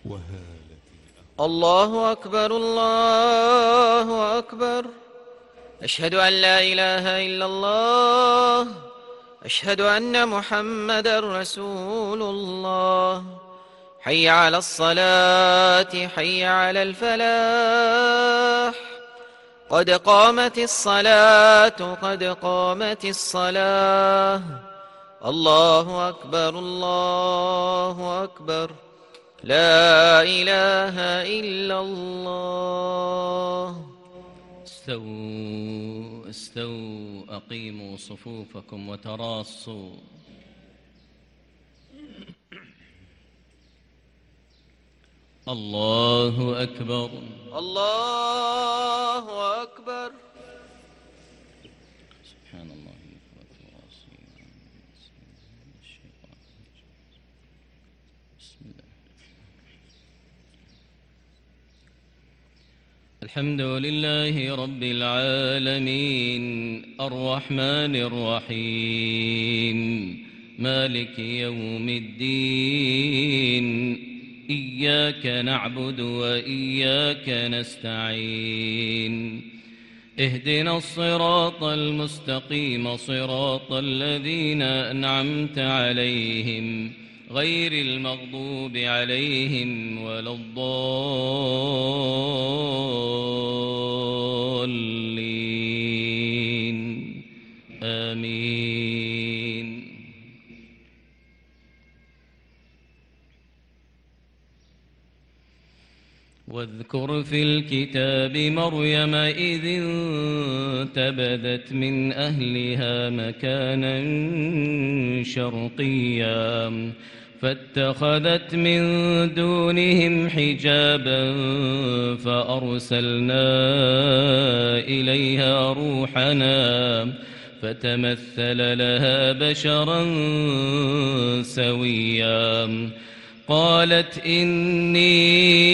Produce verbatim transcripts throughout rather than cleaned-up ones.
الله أكبر الله أكبر. أشهد أن لا إله إلا الله. أشهد أن محمدا رسول الله. حي على الصلاة حي على الفلاح. قد قامت الصلاة قد قامت الصلاة. الله أكبر الله أكبر. لا إله إلا الله. استووا استووا أقيموا صفوفكم وتراصوا. الله أكبر الله أكبر. سبحان الله. بسم الله. الحمد لله رب العالمين الرحمن الرحيم مالك يوم الدين. إياك نعبد وإياك نستعين. اهدنا الصراط المستقيم صراط الذين أنعمت عليهم غير المغضوب عليهم ولا الضالين. آمين. واذكر في الكتاب مريم إذ انتبذت من أهلها مكانا شرقيا فاتخذت من دونهم حجابا فأرسلنا إليها روحنا فتمثل لها بشرا سويا. قالت إني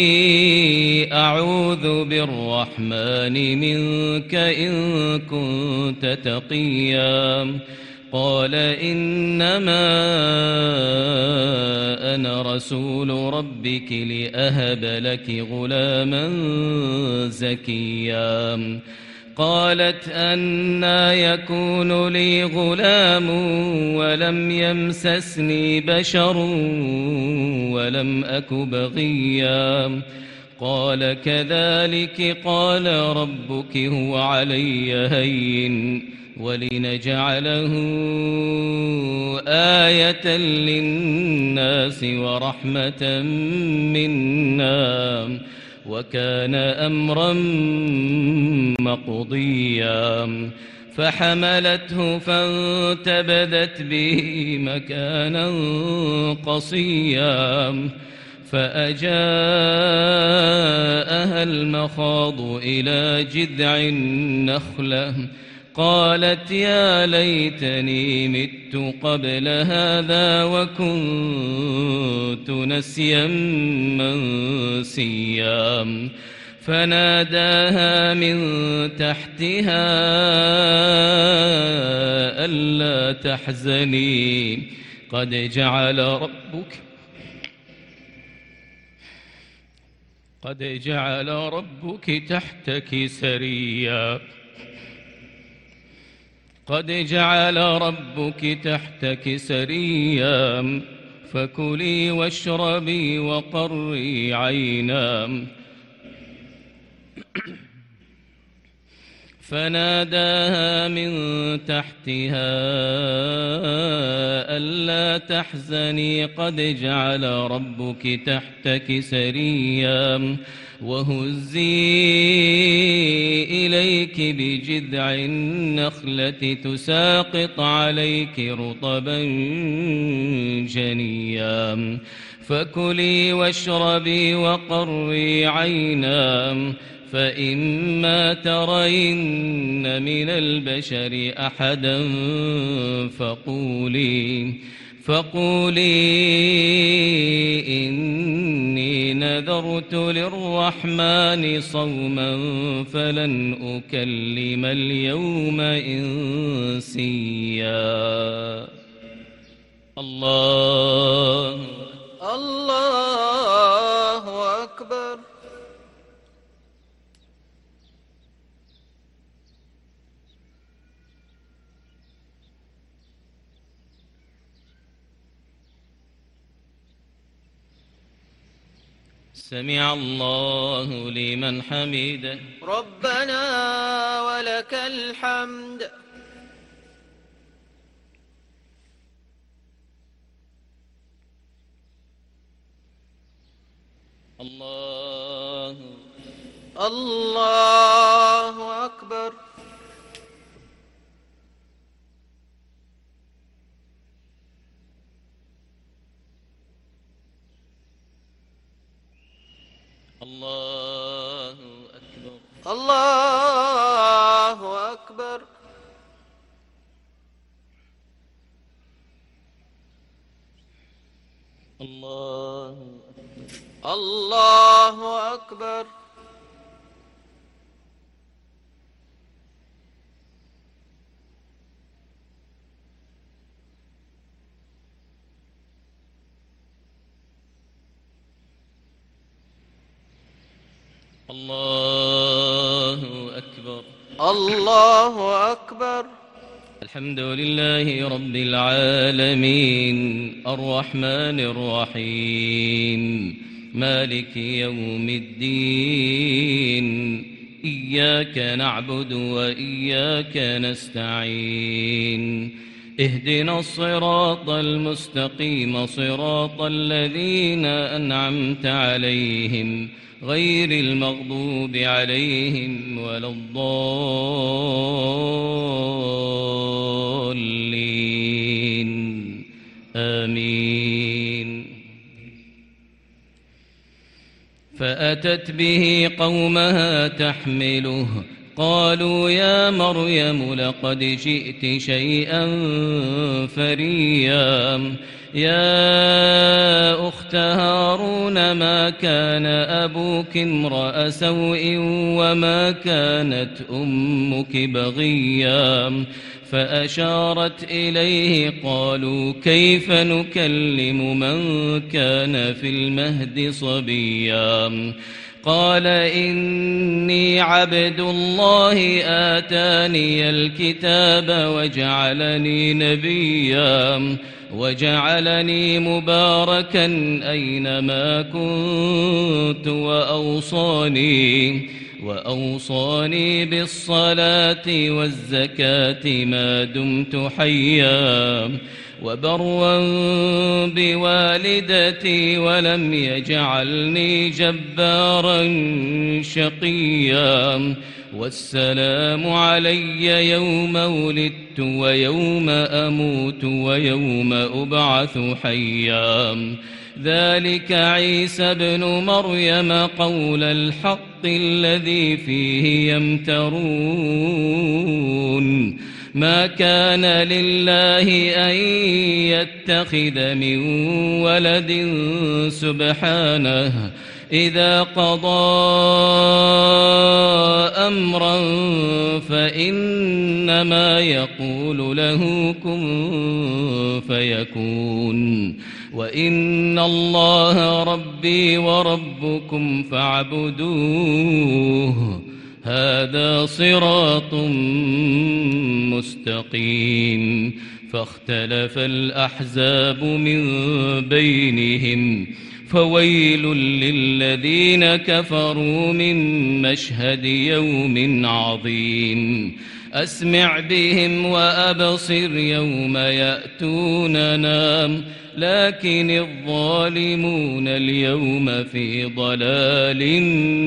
أعوذ بالرحمن منك إن كنت تقيا. قال إنما أنا رسول ربك لأهب لك غلاما زكيا. قالت أنى يكون لي غلام ولم يمسسني بشر ولم أك بغيا. قال كذلك قال ربك هو علي هين ولنجعله آية للناس ورحمة منا وكان أمرا مقضيا. فحملته فانتبذت به مكانا قصيا فأجاءها المخاض إلى جذع النخلة قالت يا ليتني مت قبل هذا وكنت نسيا منسيا. فناداها من تحتها ألا تحزني قد جعل ربك قد جعل ربك تحتك سريا قد جعل ربك تحتك سريا فكلي واشربي وقري عينا. فناداها من تحتها ألا تحزني قد جعل ربك تحتك سريا وهزي إليك بجذع النخلة تساقط عليك رطبا جنيا. فكلي واشربي وقري عينا فإما ترين من البشر أحدا فقولي فقولي إني نذرت للرحمن صوما فلن أكلم اليوم إنسيا. الله الله سمع الله لمن حمده. ربنا ولك الحمد. الله الله أكبر. الله أكبر. الله أكبر. الله الله أكبر. الله أكبر. الله أكبر. الحمد لله رب العالمين الرحمن الرحيم مالك يوم الدين إياك نعبد وإياك نستعين اهدنا الصراط المستقيم صراط الذين أنعمت عليهم غير المغضوب عليهم ولا الضالين آمين. فأتت به قومها تحمله قالوا يا مريم لقد جئت شيئا فريا يا أخت هارون ما كان أبوك امرأ سوء وما كانت أمك بغيا فأشارت إليه قالوا كيف نكلم من كان في المهد صبيا قال إني عبد الله آتاني الكتاب وجعلني نبيا وجعلني مباركا أينما كنت وأوصاني وأوصاني بالصلاة والزكاة ما دمت حيا وبرا بوالدتي ولم يجعلني جبارا شقيا والسلام علي يوم ولدت ويوم أموت ويوم أبعث حيا ذلك عيسى ابن مريم قول الحق الذي فيه يمترون ما كان لله أن يتخذ من ولد سبحانه إذا قضى أمرا فإنما يقول له كن فيكون وإن الله ربي وربكم فاعبدوه هذا صراط مستقيم فاختلف الأحزاب من بينهم فويل للذين كفروا من مشهد يوم عظيم أسمع بهم وأبصر يوم يأتوننا لكن الظالمون اليوم في ضلال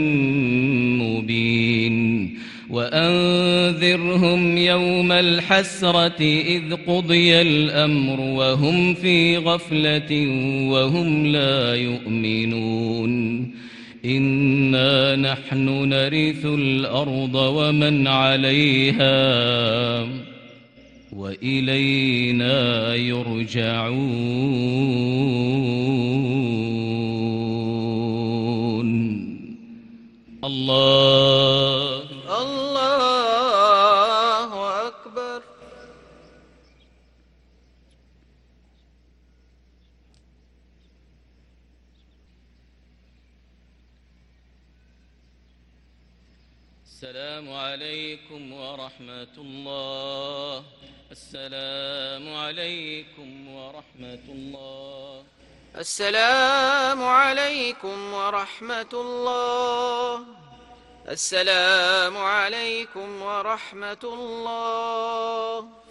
مبين وأنذرهم يوم الحسرة إذ قضي الأمر وهم في غفلة وهم لا يؤمنون إنا نحن نرث الأرض ومن عليها وإلينا يرجعون. الله الله أكبر. السلام عليكم ورحمة الله. السلام عليكم ورحمة الله. السلام عليكم ورحمة الله. السلام عليكم ورحمة الله.